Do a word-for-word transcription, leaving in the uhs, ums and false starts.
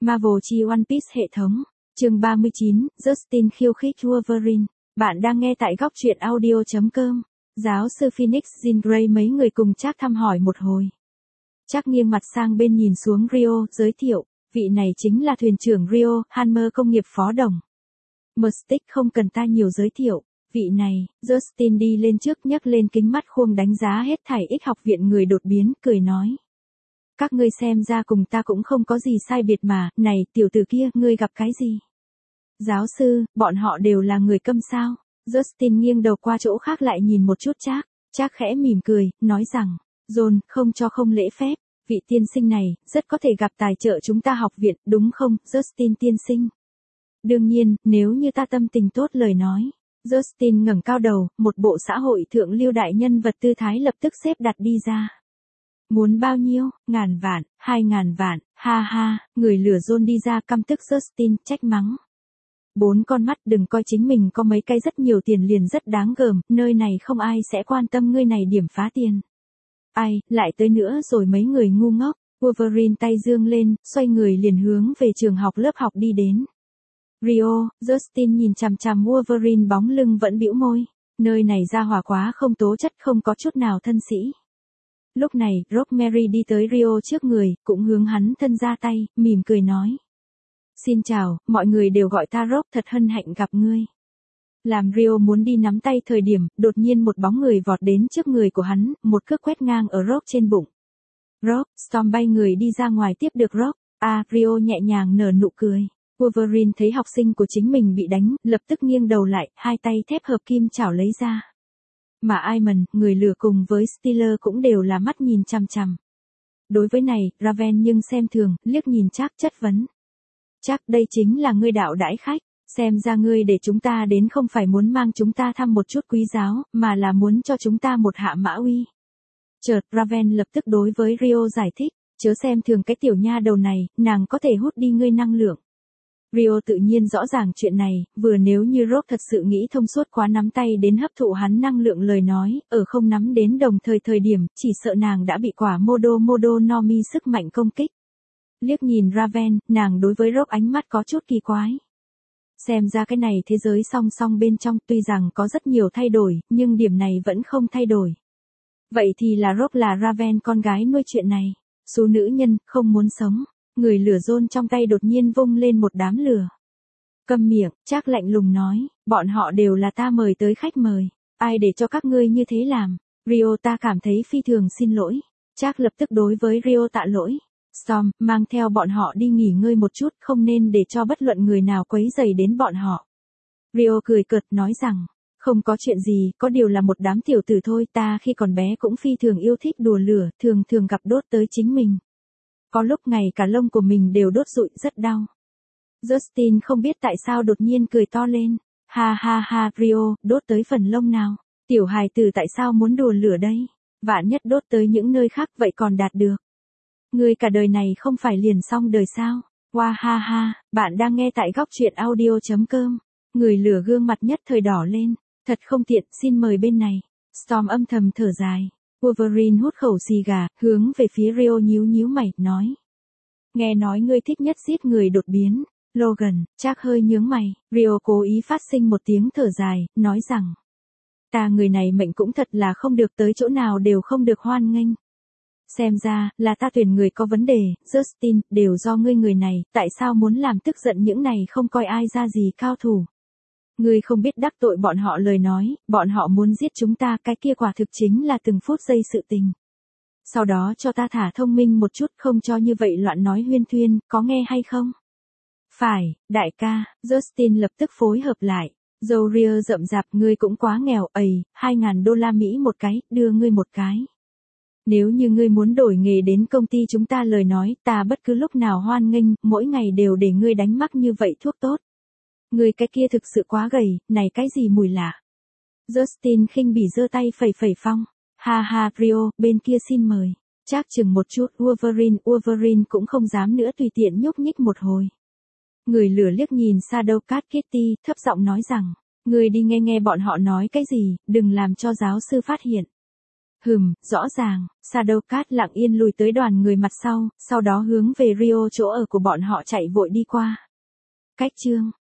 Marvel chi One Piece hệ thống. Chương ba mươi chín, Justin khiêu khích Wolverine. Bạn đang nghe tại góc truyện audio chấm com. Giáo sư Phoenix, Jean Grey mấy người cùng Jack thăm hỏi một hồi. Jack nghiêng mặt sang bên nhìn xuống Rio, giới thiệu, vị này chính là thuyền trưởng Rio, Hammer công nghiệp phó đồng. Mystic không cần ta nhiều giới thiệu, vị này, Justin đi lên trước nhấc lên kính mắt khuôn đánh giá hết thảy ích học viện người đột biến, cười nói. Các ngươi xem ra cùng ta cũng không có gì sai biệt mà, này, tiểu tử kia, ngươi gặp cái gì? Giáo sư, bọn họ đều là người câm sao? Justin nghiêng đầu qua chỗ khác lại nhìn một chút Jack, Jack khẽ mỉm cười, nói rằng, John, không cho không lễ phép, vị tiên sinh này, rất có thể gặp tài trợ chúng ta học viện, đúng không, Justin tiên sinh? Đương nhiên, nếu như ta tâm tình tốt lời nói. Justin ngẩng cao đầu, một bộ xã hội thượng lưu đại nhân vật tư thái lập tức xếp đặt đi ra. Muốn bao nhiêu, ngàn vạn, hai ngàn vạn, ha ha, người lừa John đi ra căm tức Justin, trách mắng. Bốn con mắt đừng coi chính mình có mấy cây rất nhiều tiền liền rất đáng gờm, nơi này không ai sẽ quan tâm ngươi này điểm phá tiền. Ai, lại tới nữa rồi mấy người ngu ngốc, Wolverine tay dương lên, xoay người liền hướng về trường học lớp học đi đến. Rio, Justin nhìn chằm chằm Wolverine bóng lưng vẫn bĩu môi, nơi này ra hỏa quá không tố chất không có chút nào thân sĩ. Lúc này, Rosemary đi tới Rio trước người, cũng hướng hắn thân ra tay, mỉm cười nói. Xin chào, mọi người đều gọi ta Rob, thật hân hạnh gặp ngươi. Làm Rio muốn đi nắm tay thời điểm, đột nhiên một bóng người vọt đến trước người của hắn, một cước quét ngang ở Rob trên bụng. Rob, Storm bay người đi ra ngoài tiếp được Rob, à, Rio nhẹ nhàng nở nụ cười. Wolverine thấy học sinh của chính mình bị đánh, lập tức nghiêng đầu lại, hai tay thép hợp kim chảo lấy ra. Mà Iman, người lừa cùng với Steeler cũng đều là mắt nhìn chằm chằm. Đối với này, Raven nhưng xem thường, liếc nhìn Jack chất vấn. Chắc đây chính là ngươi đạo đãi khách, xem ra ngươi để chúng ta đến không phải muốn mang chúng ta thăm một chút quý giáo, mà là muốn cho chúng ta một hạ mã uy. Chợt Raven lập tức đối với Rio giải thích, chớ xem thường cái tiểu nha đầu này, nàng có thể hút đi ngươi năng lượng. Rio tự nhiên rõ ràng chuyện này, vừa nếu như Rob thật sự nghĩ thông suốt quá nắm tay đến hấp thụ hắn năng lượng lời nói, ở không nắm đến đồng thời thời điểm, chỉ sợ nàng đã bị quả Modo Modo Nomi sức mạnh công kích. Liếc nhìn Raven, nàng đối với Rob ánh mắt có chút kỳ quái. Xem ra cái này thế giới song song bên trong tuy rằng có rất nhiều thay đổi, nhưng điểm này vẫn không thay đổi. Vậy thì là Rob là Raven con gái nuôi chuyện này. Số nữ nhân, không muốn sống. Người lửa John trong tay đột nhiên vung lên một đám lửa. Câm miệng, Jack lạnh lùng nói, bọn họ đều là ta mời tới khách mời. Ai để cho các ngươi như thế làm? Rio ta cảm thấy phi thường xin lỗi. Jack lập tức đối với Rio tạ lỗi. Storm, mang theo bọn họ đi nghỉ ngơi một chút, không nên để cho bất luận người nào quấy rầy đến bọn họ. Rio cười cợt nói rằng, không có chuyện gì, có điều là một đám tiểu tử thôi, ta khi còn bé cũng phi thường yêu thích đùa lửa, thường thường gặp đốt tới chính mình. Có lúc ngày cả lông của mình đều đốt rụi rất đau. Justin không biết tại sao đột nhiên cười to lên. Ha ha ha, Rio, đốt tới phần lông nào? Tiểu hài tử tại sao muốn đùa lửa đây? Vạn nhất đốt tới những nơi khác vậy còn đạt được. Người cả đời này không phải liền xong đời sao? Wow ha ha, bạn đang nghe tại góc truyện audio chấm com. Người lửa gương mặt nhất thời đỏ lên. Thật không tiện, xin mời bên này. Storm âm thầm thở dài. Wolverine hút khẩu xì gà, hướng về phía Rio nhíu nhíu mày, nói. Nghe nói ngươi thích nhất giết người đột biến. Logan, Jack hơi nhướng mày, Rio cố ý phát sinh một tiếng thở dài, nói rằng. Ta người này mệnh cũng thật là không được tới chỗ nào đều không được hoan nghênh. Xem ra, là ta tuyển người có vấn đề, Justin, đều do ngươi người này, tại sao muốn làm tức giận những này không coi ai ra gì cao thủ. Ngươi không biết đắc tội bọn họ lời nói, bọn họ muốn giết chúng ta, cái kia quả thực chính là từng phút giây sự tình. Sau đó cho ta thả thông minh một chút, không cho như vậy loạn nói huyên thuyên, có nghe hay không? Phải, đại ca, Justin lập tức phối hợp lại. Zoria rậm rạp, ngươi cũng quá nghèo, ầy, hai ngàn đô la Mỹ một cái, đưa ngươi một cái. Nếu như ngươi muốn đổi nghề đến công ty chúng ta lời nói, ta bất cứ lúc nào hoan nghênh, mỗi ngày đều để ngươi đánh mắc như vậy thuốc tốt. Ngươi cái kia thực sự quá gầy, này cái gì mùi lạ. Justin khinh bỉ giơ tay phẩy phẩy phong. Ha ha, Rio, bên kia xin mời. Chắc chừng một chút, Wolverine, Wolverine cũng không dám nữa tùy tiện nhúc nhích một hồi. Người lửa liếc nhìn Shadow Cat Kitty, thấp giọng nói rằng, ngươi đi nghe nghe bọn họ nói cái gì, đừng làm cho giáo sư phát hiện. Hừm, rõ ràng, Shadowcat lặng yên lùi tới đoàn người mặt sau, sau đó hướng về Rio chỗ ở của bọn họ chạy vội đi qua. Cách chương